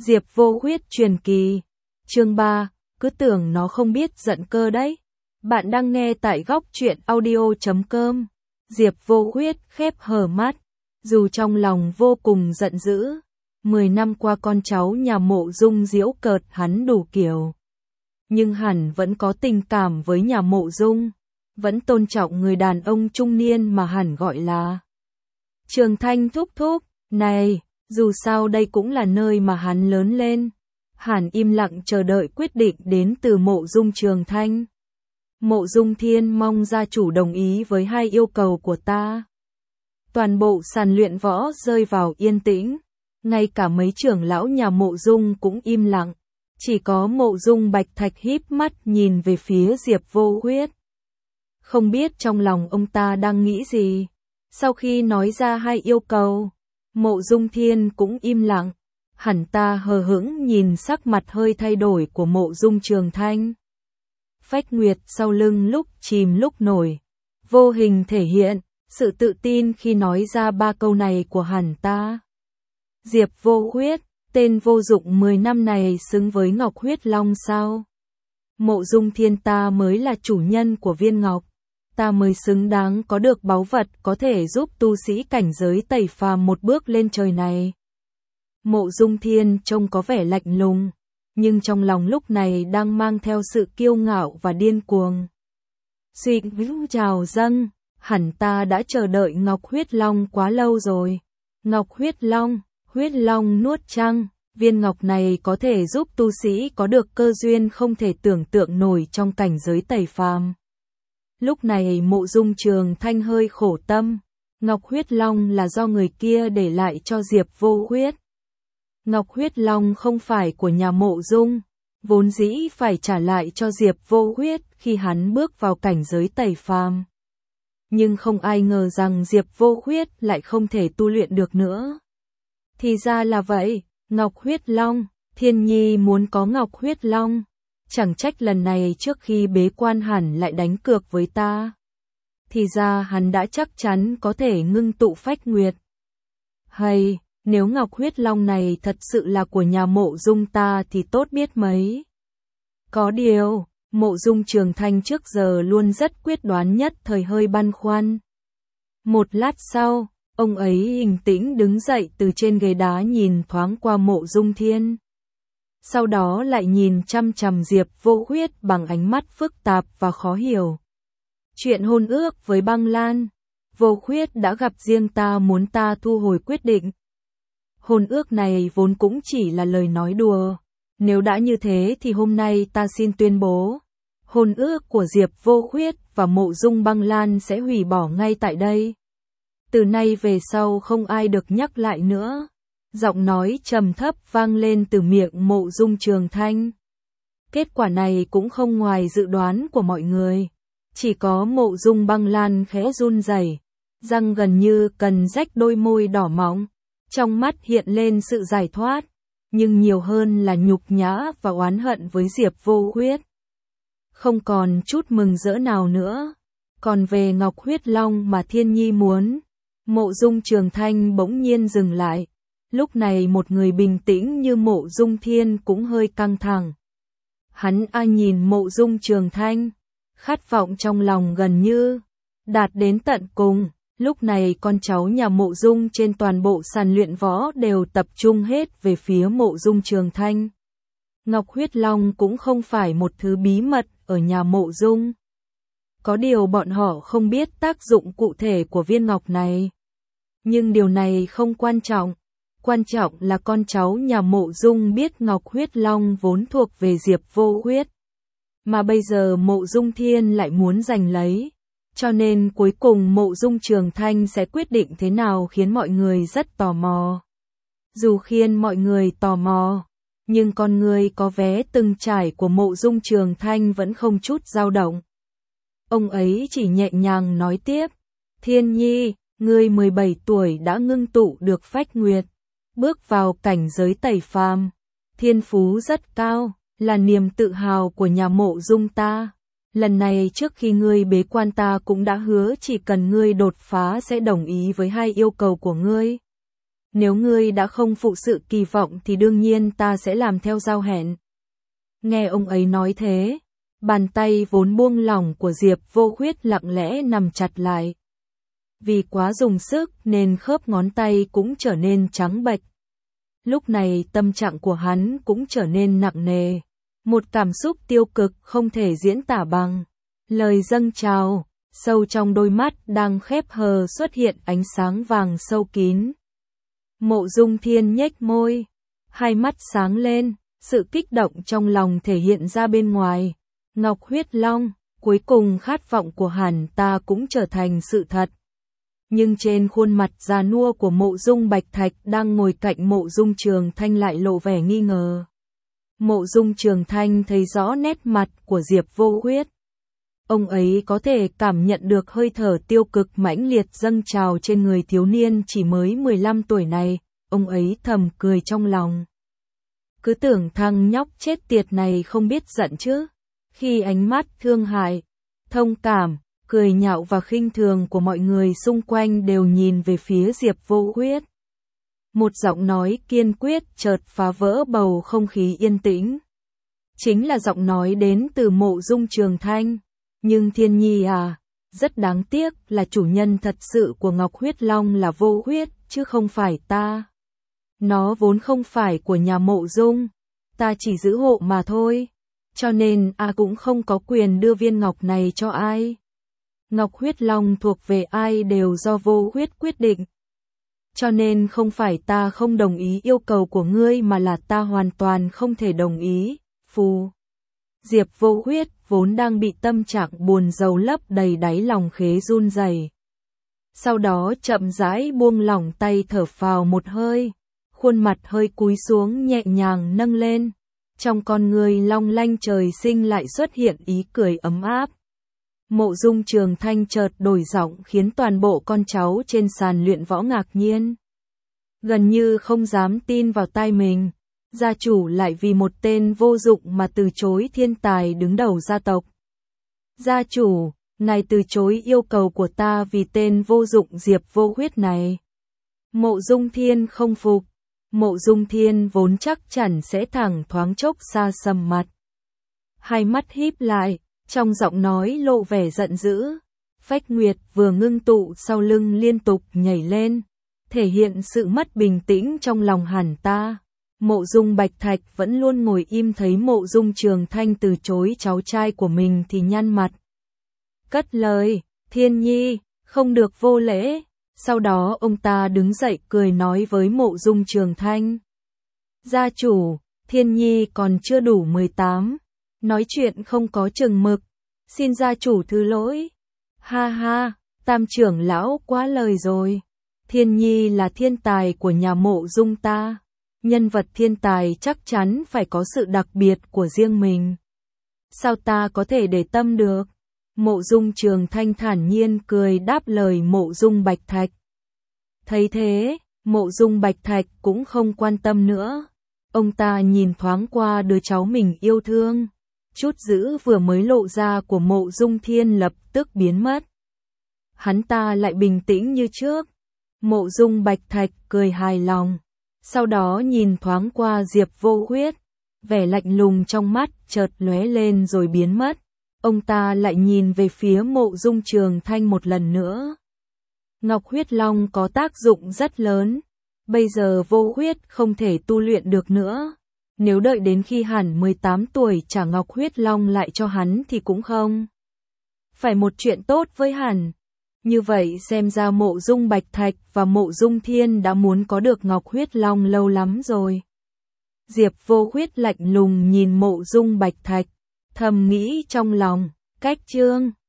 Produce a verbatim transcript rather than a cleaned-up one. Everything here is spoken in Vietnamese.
Diệp Vô Khuyết truyền kỳ. Chương ba, cứ tưởng nó không biết giận cơ đấy. Bạn đang nghe tại góc truyện audio chấm com. Diệp Vô Khuyết khép hờ mắt, dù trong lòng vô cùng giận dữ. Mười năm qua con cháu nhà Mộ Dung giễu cợt hắn đủ kiểu. Nhưng hẳn vẫn có tình cảm với nhà Mộ Dung, vẫn tôn trọng người đàn ông trung niên mà hẳn gọi là Trường Thanh thúc thúc. Này, dù sao đây cũng là nơi mà hắn lớn lên. Hẳn im lặng chờ đợi quyết định đến từ Mộ Dung Trường Thanh. Mộ Dung Thiên mong gia chủ đồng ý với hai yêu cầu của ta. Toàn bộ sàn luyện võ rơi vào yên tĩnh, ngay cả mấy trưởng lão nhà Mộ Dung cũng im lặng. Chỉ có Mộ Dung Bạch Thạch híp mắt nhìn về phía Diệp Vô Khuyết. Không biết trong lòng ông ta đang nghĩ gì. Sau khi nói ra hai yêu cầu, Mộ Dung Thiên cũng im lặng. Hẳn ta hờ hững nhìn sắc mặt hơi thay đổi của Mộ Dung Trường Thanh. Phách Nguyệt sau lưng lúc chìm lúc nổi, vô hình thể hiện sự tự tin khi nói ra ba câu này của hẳn ta. Diệp Vô Khuyết, tên vô dụng mười năm này xứng với Ngọc Huyết Long sao? Mộ Dung Thiên ta mới là chủ nhân của viên ngọc, ta mới xứng đáng có được báu vật có thể giúp tu sĩ cảnh giới tẩy phàm một bước lên trời này. Mộ Dung Thiên trông có vẻ lạnh lùng, nhưng trong lòng lúc này đang mang theo sự kiêu ngạo và điên cuồng. Suy vĩu trào dâng, hẳn ta đã chờ đợi Ngọc Huyết Long quá lâu rồi. Ngọc Huyết Long, Huyết Long nuốt trăng, viên ngọc này có thể giúp tu sĩ có được cơ duyên không thể tưởng tượng nổi trong cảnh giới tẩy phàm. Lúc này Mộ Dung Trường Thanh hơi khổ tâm, Ngọc Huyết Long là do người kia để lại cho Diệp Vô Khuyết. Ngọc Huyết Long không phải của nhà Mộ Dung, vốn dĩ phải trả lại cho Diệp Vô Khuyết khi hắn bước vào cảnh giới tẩy phàm. Nhưng không ai ngờ rằng Diệp Vô Khuyết lại không thể tu luyện được nữa. Thì ra là vậy, Ngọc Huyết Long, Thiên Nhi muốn có Ngọc Huyết Long. Chẳng trách lần này trước khi bế quan hẳn lại đánh cược với ta. Thì ra hắn đã chắc chắn có thể ngưng tụ Phách Nguyệt. Hay, nếu Ngọc Huyết Long này thật sự là của nhà Mộ Dung ta thì tốt biết mấy. Có điều, Mộ Dung Trường Thanh trước giờ luôn rất quyết đoán nhất thời hơi băn khoăn. Một lát sau, ông ấy bình tĩnh đứng dậy từ trên ghế đá nhìn thoáng qua Mộ Dung Thiên. Sau đó lại nhìn chăm chằm Diệp Vô Khuyết bằng ánh mắt phức tạp và khó hiểu. Chuyện hôn ước với Băng Lan, Vô Khuyết đã gặp riêng ta muốn ta thu hồi quyết định. Hôn ước này vốn cũng chỉ là lời nói đùa. Nếu đã như thế thì hôm nay ta xin tuyên bố. Hôn ước của Diệp Vô Khuyết và Mộ Dung Băng Lan sẽ hủy bỏ ngay tại đây. Từ nay về sau không ai được nhắc lại nữa. Giọng nói trầm thấp vang lên từ miệng Mộ Dung Trường Thanh. Kết quả này cũng không ngoài dự đoán của mọi người. Chỉ có Mộ Dung Băng Lan khẽ run rẩy, răng gần như cần rách đôi môi đỏ mọng. Trong mắt hiện lên sự giải thoát, nhưng nhiều hơn là nhục nhã và oán hận với Diệp Vô Khuyết. Không còn chút mừng rỡ nào nữa. Còn về Ngọc Huyết Long mà Thiên Nhi muốn, Mộ Dung Trường Thanh bỗng nhiên dừng lại. Lúc này một người bình tĩnh như Mộ Dung Thiên cũng hơi căng thẳng. Hắn ai nhìn Mộ Dung Trường Thanh, khát vọng trong lòng gần như đạt đến tận cùng. Lúc này con cháu nhà Mộ Dung trên toàn bộ sàn luyện võ đều tập trung hết về phía Mộ Dung Trường Thanh. Ngọc Huyết Long cũng không phải một thứ bí mật ở nhà Mộ Dung. Có điều bọn họ không biết tác dụng cụ thể của viên ngọc này. Nhưng điều này không quan trọng. Quan trọng là con cháu nhà Mộ Dung biết Ngọc Huyết Long vốn thuộc về Diệp Vô Khuyết. Mà bây giờ Mộ Dung Thiên lại muốn giành lấy. Cho nên cuối cùng Mộ Dung Trường Thanh sẽ quyết định thế nào khiến mọi người rất tò mò. Dù khiến mọi người tò mò, nhưng con người có vé từng trải của Mộ Dung Trường Thanh vẫn không chút dao động. Ông ấy chỉ nhẹ nhàng nói tiếp, Thiên Nhi, ngươi mười bảy tuổi đã ngưng tụ được Phách Nguyệt, bước vào cảnh giới tẩy phàm, thiên phú rất cao, là niềm tự hào của nhà Mộ Dung ta. Lần này trước khi ngươi bế quan ta cũng đã hứa chỉ cần ngươi đột phá sẽ đồng ý với hai yêu cầu của ngươi. Nếu ngươi đã không phụ sự kỳ vọng thì đương nhiên ta sẽ làm theo giao hẹn. Nghe ông ấy nói thế, bàn tay vốn buông lỏng của Diệp Vô Khuyết lặng lẽ nằm chặt lại. Vì quá dùng sức nên khớp ngón tay cũng trở nên trắng bệch. Lúc này tâm trạng của hắn cũng trở nên nặng nề. Một cảm xúc tiêu cực không thể diễn tả bằng lời dâng trào, sâu trong đôi mắt đang khép hờ xuất hiện ánh sáng vàng sâu kín. Mộ Dung Thiên nhếch môi, hai mắt sáng lên, sự kích động trong lòng thể hiện ra bên ngoài. Ngọc Huyết Long, cuối cùng khát vọng của hắn ta cũng trở thành sự thật. Nhưng trên khuôn mặt già nua của Mộ Dung Bạch Thạch đang ngồi cạnh Mộ Dung Trường Thanh lại lộ vẻ nghi ngờ. Mộ Dung Trường Thanh thấy rõ nét mặt của Diệp Vô Khuyết. Ông ấy có thể cảm nhận được hơi thở tiêu cực mãnh liệt dâng trào trên người thiếu niên chỉ mới mười lăm tuổi này, ông ấy thầm cười trong lòng. Cứ tưởng thằng nhóc chết tiệt này không biết giận chứ. Khi ánh mắt thương hại, thông cảm, cười nhạo và khinh thường của mọi người xung quanh đều nhìn về phía Diệp Vô Khuyết. Một giọng nói kiên quyết chợt phá vỡ bầu không khí yên tĩnh. Chính là giọng nói đến từ Mộ Dung Trường Thanh. Nhưng Thiên Nhi à, rất đáng tiếc là chủ nhân thật sự của Ngọc Huyết Long là Vô Khuyết, chứ không phải ta. Nó vốn không phải của nhà Mộ Dung, ta chỉ giữ hộ mà thôi. Cho nên a cũng không có quyền đưa viên ngọc này cho ai. Ngọc Huyết Long thuộc về ai đều do Vô Khuyết quyết định. Cho nên không phải ta không đồng ý yêu cầu của ngươi mà là ta hoàn toàn không thể đồng ý. Phù. Diệp Vô Khuyết vốn đang bị tâm trạng buồn rầu lấp đầy đáy lòng khế run rẩy. Sau đó chậm rãi buông lỏng tay thở phào một hơi, khuôn mặt hơi cúi xuống nhẹ nhàng nâng lên. Trong con người long lanh trời sinh lại xuất hiện ý cười ấm áp. Mộ Dung Trường Thanh chợt đổi giọng khiến toàn bộ con cháu trên sàn luyện võ ngạc nhiên. Gần như không dám tin vào tai mình. Gia chủ lại vì một tên vô dụng mà từ chối thiên tài đứng đầu gia tộc. Gia chủ, ngài từ chối yêu cầu của ta vì tên vô dụng Diệp Vô Khuyết này. Mộ Dung Thiên không phục. Mộ Dung Thiên vốn chắc chắn sẽ thẳng thoáng chốc xa sầm mặt. Hai mắt híp lại, trong giọng nói lộ vẻ giận dữ. Phách Nguyệt vừa ngưng tụ sau lưng liên tục nhảy lên, thể hiện sự mất bình tĩnh trong lòng hẳn ta. Mộ Dung Bạch Thạch vẫn luôn ngồi im thấy Mộ Dung Trường Thanh từ chối cháu trai của mình thì nhăn mặt. Cất lời, Thiên Nhi, không được vô lễ. Sau đó ông ta đứng dậy cười nói với Mộ Dung Trường Thanh. Gia chủ, Thiên Nhi còn chưa đủ mười tám, nói chuyện không có chừng mực, xin gia chủ thứ lỗi. Ha ha, Tam trưởng lão quá lời rồi. Thiên Nhi là thiên tài của nhà Mộ Dung ta. Nhân vật thiên tài chắc chắn phải có sự đặc biệt của riêng mình. Sao ta có thể để tâm được? Mộ Dung Trường Thanh thản nhiên cười đáp lời Mộ Dung Bạch Thạch. Thấy thế, Mộ Dung Bạch Thạch cũng không quan tâm nữa. Ông ta nhìn thoáng qua đứa cháu mình yêu thương. Chút dữ vừa mới lộ ra của Mộ Dung Thiên lập tức biến mất. Hắn ta lại bình tĩnh như trước. Mộ Dung Bạch Thạch cười hài lòng. Sau đó nhìn thoáng qua Diệp Vô Khuyết. Vẻ lạnh lùng trong mắt chợt lóe lên rồi biến mất. Ông ta lại nhìn về phía Mộ Dung Trường Thanh một lần nữa. Ngọc Huyết Long có tác dụng rất lớn. Bây giờ Vô Khuyết không thể tu luyện được nữa. Nếu đợi đến khi hẳn mười tám tuổi trả Ngọc Huyết Long lại cho hắn thì cũng không phải một chuyện tốt với hắn. Như vậy xem ra Mộ Dung Bạch Thạch và Mộ Dung Thiên đã muốn có được Ngọc Huyết Long lâu lắm rồi. Diệp Vô Khuyết lạnh lùng nhìn Mộ Dung Bạch Thạch, thầm nghĩ trong lòng, cách chương.